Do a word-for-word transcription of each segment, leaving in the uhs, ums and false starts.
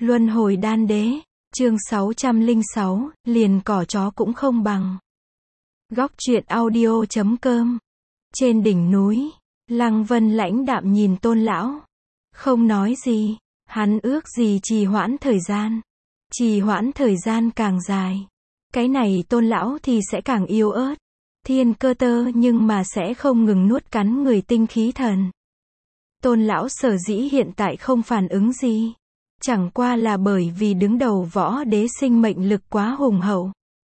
Luân hồi đan đế, chương sáu trăm lẻ sáu, liền cỏ chó cũng không bằng. Góc truyện audio chấm com. Trên đỉnh núi, Lăng Vân lãnh đạm nhìn Tôn lão. Không nói gì, hắn ước gì trì hoãn thời gian. Trì hoãn thời gian càng dài, cái này Tôn lão thì sẽ càng yếu ớt. Thiên cơ tơ nhưng mà sẽ không ngừng nuốt cắn người tinh khí thần. Tôn lão sở dĩ hiện tại không phản ứng gì, chẳng qua là bởi vì đứng đầu võ đế sinh mệnh lực quá hùng hậu.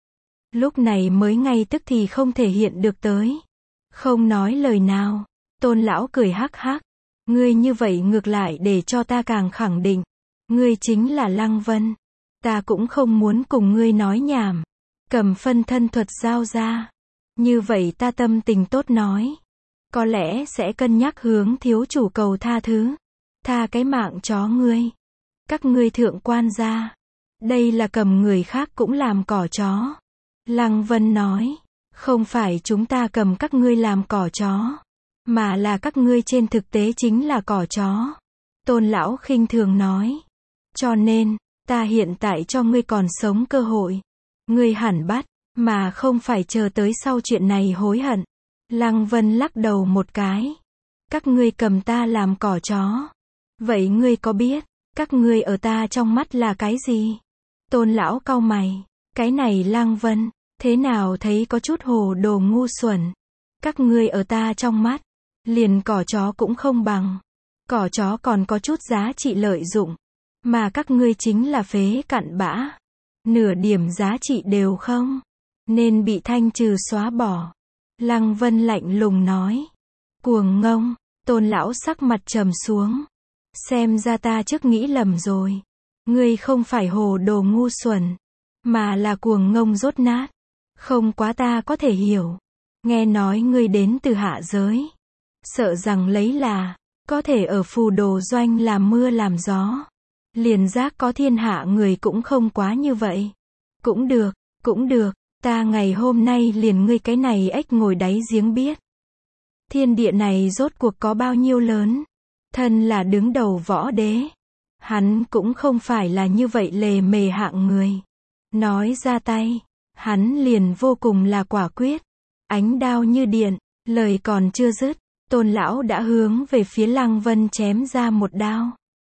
Lúc này mới ngay tức thì không thể hiện được tới. Không nói lời nào, Tôn lão cười hắc hắc. Ngươi như vậy ngược lại để cho ta càng khẳng định. Ngươi chính là Lăng Vân. Ta cũng không muốn cùng ngươi nói nhảm. Cầm phân thân thuật giao ra. Như vậy ta tâm tình tốt nói. Có lẽ sẽ cân nhắc hướng thiếu chủ cầu tha thứ. Tha cái mạng chó ngươi. Các ngươi thượng quan gia. Đây là cầm người khác cũng làm cỏ chó. Lăng Vân nói. Không phải chúng ta cầm các ngươi làm cỏ chó. Mà là các ngươi trên thực tế chính là cỏ chó. Tôn lão khinh thường nói. Cho nên, ta hiện tại cho ngươi còn sống cơ hội. Ngươi hẳn bắt, mà không phải chờ tới sau chuyện này hối hận. Lăng Vân lắc đầu một cái. Các ngươi cầm ta làm cỏ chó. Vậy ngươi có biết, các ngươi ở ta trong mắt là cái gì? Tôn lão cau mày. Cái này Lăng Vân, thế nào thấy có chút hồ đồ ngu xuẩn. Các ngươi ở ta trong mắt, liền cỏ chó cũng không bằng. Cỏ chó còn có chút giá trị lợi dụng. Mà các ngươi chính là phế cặn bã. Nửa điểm giá trị đều không. Nên bị thanh trừ xóa bỏ. Lăng Vân lạnh lùng nói. Cuồng ngông, Tôn lão sắc mặt trầm xuống. Xem ra ta trước nghĩ lầm rồi. Ngươi không phải hồ đồ ngu xuẩn, mà là cuồng ngông dốt nát. Không quá ta có thể hiểu. Nghe nói ngươi đến từ hạ giới. Sợ rằng lấy là, có thể ở phù đồ doanh làm mưa làm gió. Liền giác có thiên hạ người cũng không quá như vậy. Cũng được, cũng được, ta ngày hôm nay liền ngươi cái này ếch ngồi đáy giếng biết. Thiên địa này rốt cuộc có bao nhiêu lớn. Thân là đứng đầu võ đế. Hắn cũng không phải là như vậy lề mề hạng người. Nói ra tay, hắn liền vô cùng là quả quyết. Ánh đao như điện, lời còn chưa dứt. Tôn lão đã hướng về phía Lăng Vân chém ra một đao.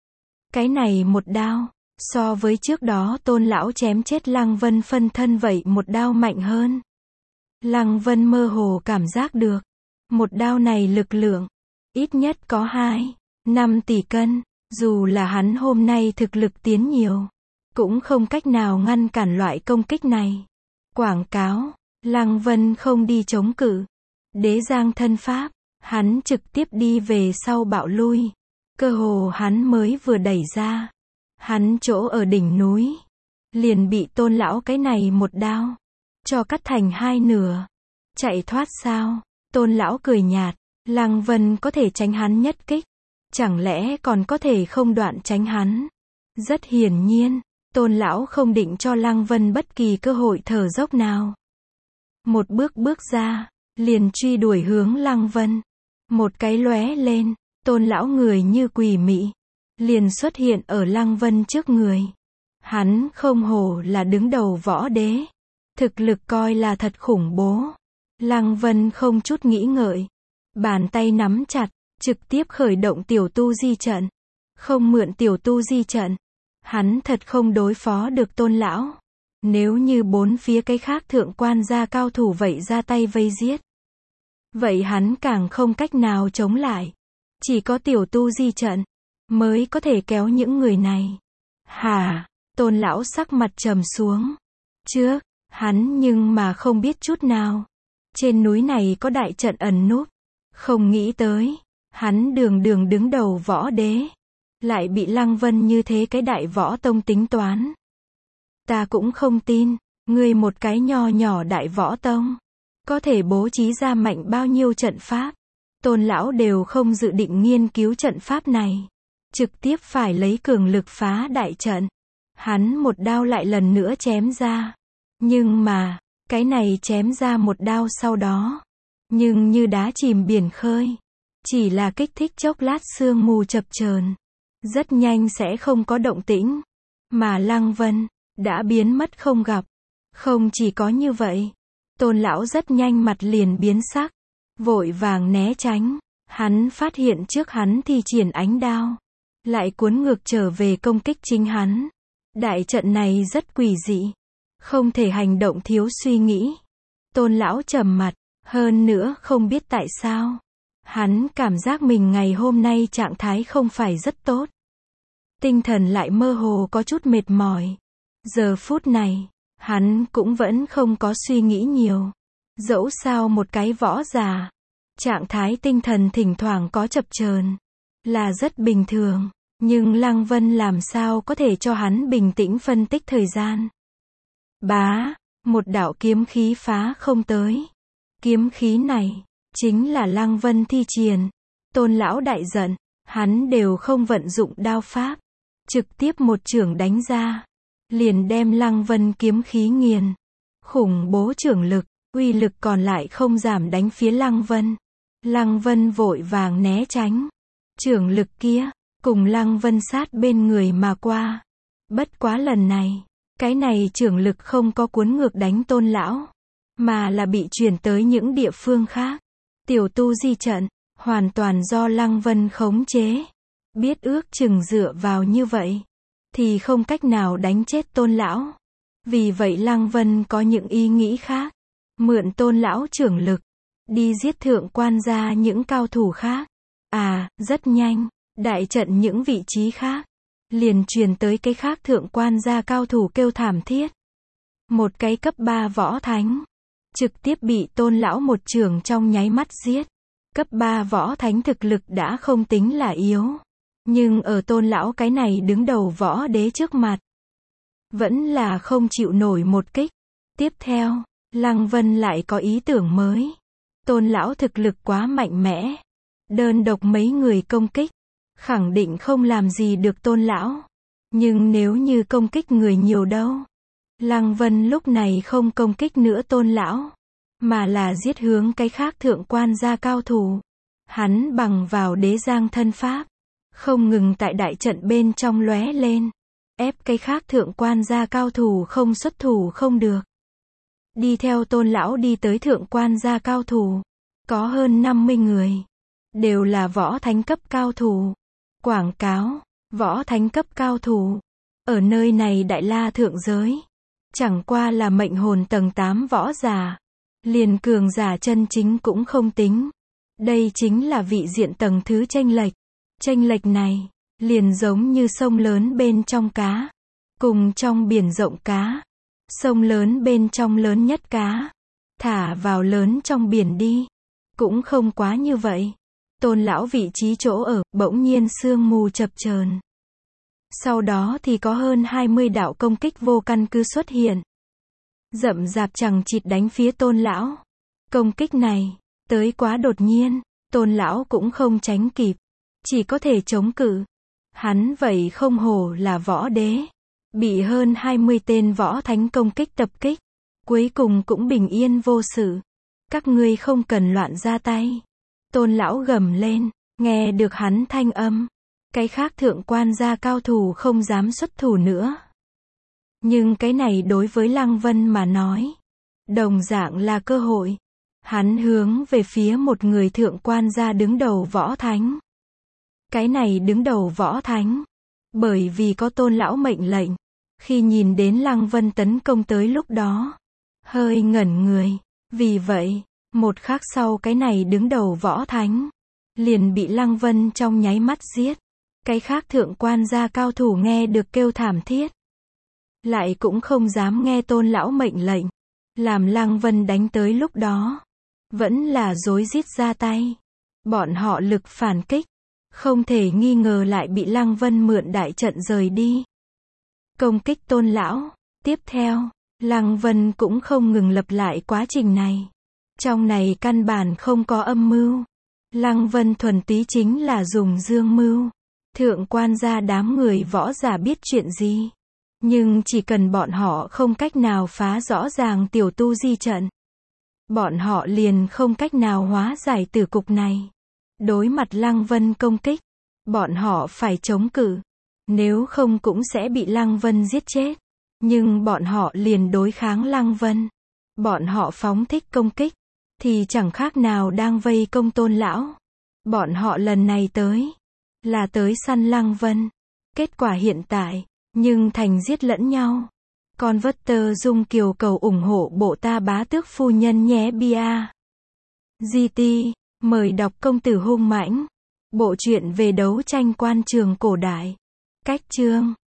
Cái này một đao, so với trước đó Tôn lão chém chết Lăng Vân phân thân vậy một đao mạnh hơn. Lăng Vân mơ hồ cảm giác được, một đao này lực lượng, ít nhất có hai, năm tỷ cân, dù là hắn hôm nay thực lực tiến nhiều, cũng không cách nào ngăn cản loại công kích này. Quảng cáo, Lăng Vân không đi chống cự. Đế giang thân pháp, hắn trực tiếp đi về sau bạo lui. Cơ hồ hắn mới vừa đẩy ra. Hắn chỗ ở đỉnh núi. Liền bị Tôn lão cái này một đao. Cho cắt thành hai nửa. Chạy thoát sao? Tôn lão cười nhạt. Lăng Vân có thể tránh hắn nhất kích. Chẳng lẽ còn có thể không đoạn tránh hắn? Rất hiển nhiên. Tôn lão không định cho Lăng Vân bất kỳ cơ hội thở dốc nào. Một bước bước ra. Liền truy đuổi hướng Lăng Vân. Một cái lóe lên. Tôn lão người như quỷ mị. Liền xuất hiện ở Lăng Vân trước người. Hắn không hổ là đứng đầu võ đế. Thực lực coi là thật khủng bố. Lăng Vân không chút nghĩ ngợi. Bàn tay nắm chặt. Trực tiếp khởi động tiểu tu di trận. Không mượn tiểu tu di trận. Hắn thật không đối phó được Tôn lão. Nếu như bốn phía cái khác thượng quan gia cao thủ vậy ra tay vây giết. Vậy hắn càng không cách nào chống lại. Chỉ có tiểu tu di trận mới có thể kéo những người này. Hả? Tôn lão sắc mặt trầm xuống. Trước, hắn nhưng mà không biết chút nào. Trên núi này có đại trận ẩn núp. Không nghĩ tới, hắn đường đường đứng đầu võ đế. Lại bị Lăng Vân như thế cái đại võ tông tính toán. Ta cũng không tin, ngươi một cái nho nhỏ đại võ tông. Có thể bố trí ra mạnh bao nhiêu trận pháp. Tôn lão đều không dự định nghiên cứu trận pháp này. Trực tiếp phải lấy cường lực phá đại trận. Hắn một đao lại lần nữa chém ra. Nhưng mà, cái này chém ra một đao sau đó. Nhưng như đá chìm biển khơi. Chỉ là kích thích chốc lát sương mù chập chờn. Rất nhanh sẽ không có động tĩnh. mà Lăng Vân đã biến mất không gặp. Không chỉ có như vậy, Tôn lão rất nhanh mặt liền biến sắc, vội vàng né tránh. Hắn phát hiện trước hắn thi triển ánh đao, lại cuốn ngược trở về công kích chính hắn. Đại trận này rất quỷ dị, không thể hành động thiếu suy nghĩ. Tôn lão trầm mặt, hơn nữa không biết tại sao, hắn cảm giác mình ngày hôm nay trạng thái không phải rất tốt. Tinh thần lại mơ hồ có chút mệt mỏi. Giờ phút này, hắn cũng vẫn không có suy nghĩ nhiều. Dẫu sao một cái võ giả, trạng thái tinh thần thỉnh thoảng có chập chờn là rất bình thường. Nhưng Lăng Vân làm sao có thể cho hắn bình tĩnh phân tích thời gian. Bá, một đạo kiếm khí phá không tới. Kiếm khí này, chính là Lăng Vân thi triển. Tôn lão đại giận, hắn đều không vận dụng đao pháp. Trực tiếp một chưởng đánh ra, liền đem Lăng Vân kiếm khí nghiền. Khủng bố chưởng lực, uy lực còn lại không giảm đánh phía Lăng Vân. Lăng Vân vội vàng né tránh. Chưởng lực kia, cùng Lăng Vân sát bên người mà qua. Bất quá lần này, cái này chưởng lực không có cuốn ngược đánh Tôn lão, mà là bị chuyển tới những địa phương khác. Tiểu tu di trận, hoàn toàn do Lăng Vân khống chế. Biết ước chừng dựa vào như vậy, thì không cách nào đánh chết Tôn lão. Vì vậy Lăng Vân có những ý nghĩ khác. Mượn Tôn lão chưởng lực, đi giết thượng quan gia những cao thủ khác. À, rất nhanh, đại trận những vị trí khác, liền truyền tới cái khác thượng quan gia cao thủ kêu thảm thiết. Một cái cấp ba võ thánh, trực tiếp bị Tôn lão một chưởng trong nháy mắt giết. Cấp ba võ thánh thực lực đã không tính là yếu. Nhưng ở Tôn lão cái này đứng đầu võ đế trước mặt, vẫn là không chịu nổi một kích. Tiếp theo, Lăng Vân lại có ý tưởng mới. Tôn lão thực lực quá mạnh mẽ. Đơn độc mấy người công kích, khẳng định không làm gì được Tôn lão. Nhưng nếu như công kích người nhiều đâu. Lăng Vân lúc này không công kích nữa Tôn lão, mà là giết hướng cái khác thượng quan gia cao thủ. Hắn bằng vào đế giang thân pháp, không ngừng tại đại trận bên trong lóe lên, ép cái khác thượng quan gia cao thủ không xuất thủ không được. Đi theo Tôn lão đi tới thượng quan gia cao thủ, có hơn năm mươi người, đều là võ thánh cấp cao thủ. Quảng cáo, võ thánh cấp cao thủ, ở nơi này đại la thượng giới, chẳng qua là mệnh hồn tầng tám võ giả, liền cường giả chân chính cũng không tính. Đây chính là vị diện tầng thứ chênh lệch. Chênh lệch này, liền giống như sông lớn bên trong cá, cùng trong biển rộng cá. Sông lớn bên trong lớn nhất cá, thả vào lớn trong biển đi, cũng không quá như vậy. Tôn lão vị trí chỗ ở, bỗng nhiên sương mù chập chờn. Sau đó thì có hơn hai mươi đạo công kích vô căn cứ xuất hiện. Rậm rạp chằng chịt đánh phía Tôn lão. Công kích này, tới quá đột nhiên, Tôn lão cũng không tránh kịp, chỉ có thể chống cự. Hắn vậy không hổ là võ đế, bị hơn hai mươi tên võ thánh công kích tập kích, cuối cùng cũng bình yên vô sự. Các ngươi không cần loạn ra tay. Tôn lão gầm lên, nghe được hắn thanh âm, cái khác thượng quan gia cao thủ không dám xuất thủ nữa. Nhưng cái này đối với Lăng Vân mà nói, đồng dạng là cơ hội. Hắn hướng về phía một người thượng quan gia đứng đầu võ thánh. Cái này đứng đầu võ thánh, bởi vì có Tôn lão mệnh lệnh, khi nhìn đến Lăng Vân tấn công tới lúc đó, hơi ngẩn người. Vì vậy, một khắc sau cái này đứng đầu võ thánh, liền bị Lăng Vân trong nháy mắt giết. Cái khác thượng quan gia cao thủ nghe được kêu thảm thiết, lại cũng không dám nghe Tôn lão mệnh lệnh. Làm Lăng Vân đánh tới lúc đó, vẫn là rối rít ra tay. Bọn họ lực phản kích, không thể nghi ngờ lại bị Lăng Vân mượn đại trận rời đi. Công kích Tôn lão. Tiếp theo, Lăng Vân cũng không ngừng lặp lại quá trình này. Trong này căn bản không có âm mưu. Lăng Vân thuần túy chính là dùng dương mưu. Thượng quan gia đám người võ giả biết chuyện gì. Nhưng chỉ cần bọn họ không cách nào phá rõ ràng tiểu tu di trận, bọn họ liền không cách nào hóa giải tử cục này. Đối mặt Lăng Vân công kích, bọn họ phải chống cự. Nếu không cũng sẽ bị Lăng Vân giết chết. Nhưng bọn họ liền đối kháng Lăng Vân. Bọn họ phóng thích công kích, thì chẳng khác nào đang vây công Tôn lão. Bọn họ lần này tới, là tới săn Lăng Vân. Kết quả hiện tại, nhưng thành giết lẫn nhau. Con vất tơ Dung Kiều cầu ủng hộ bộ ta bá tước phu nhân nhé bia. giê tê, mời đọc Công tử hung mãnh. Bộ truyện về đấu tranh quan trường cổ đại. Cách chương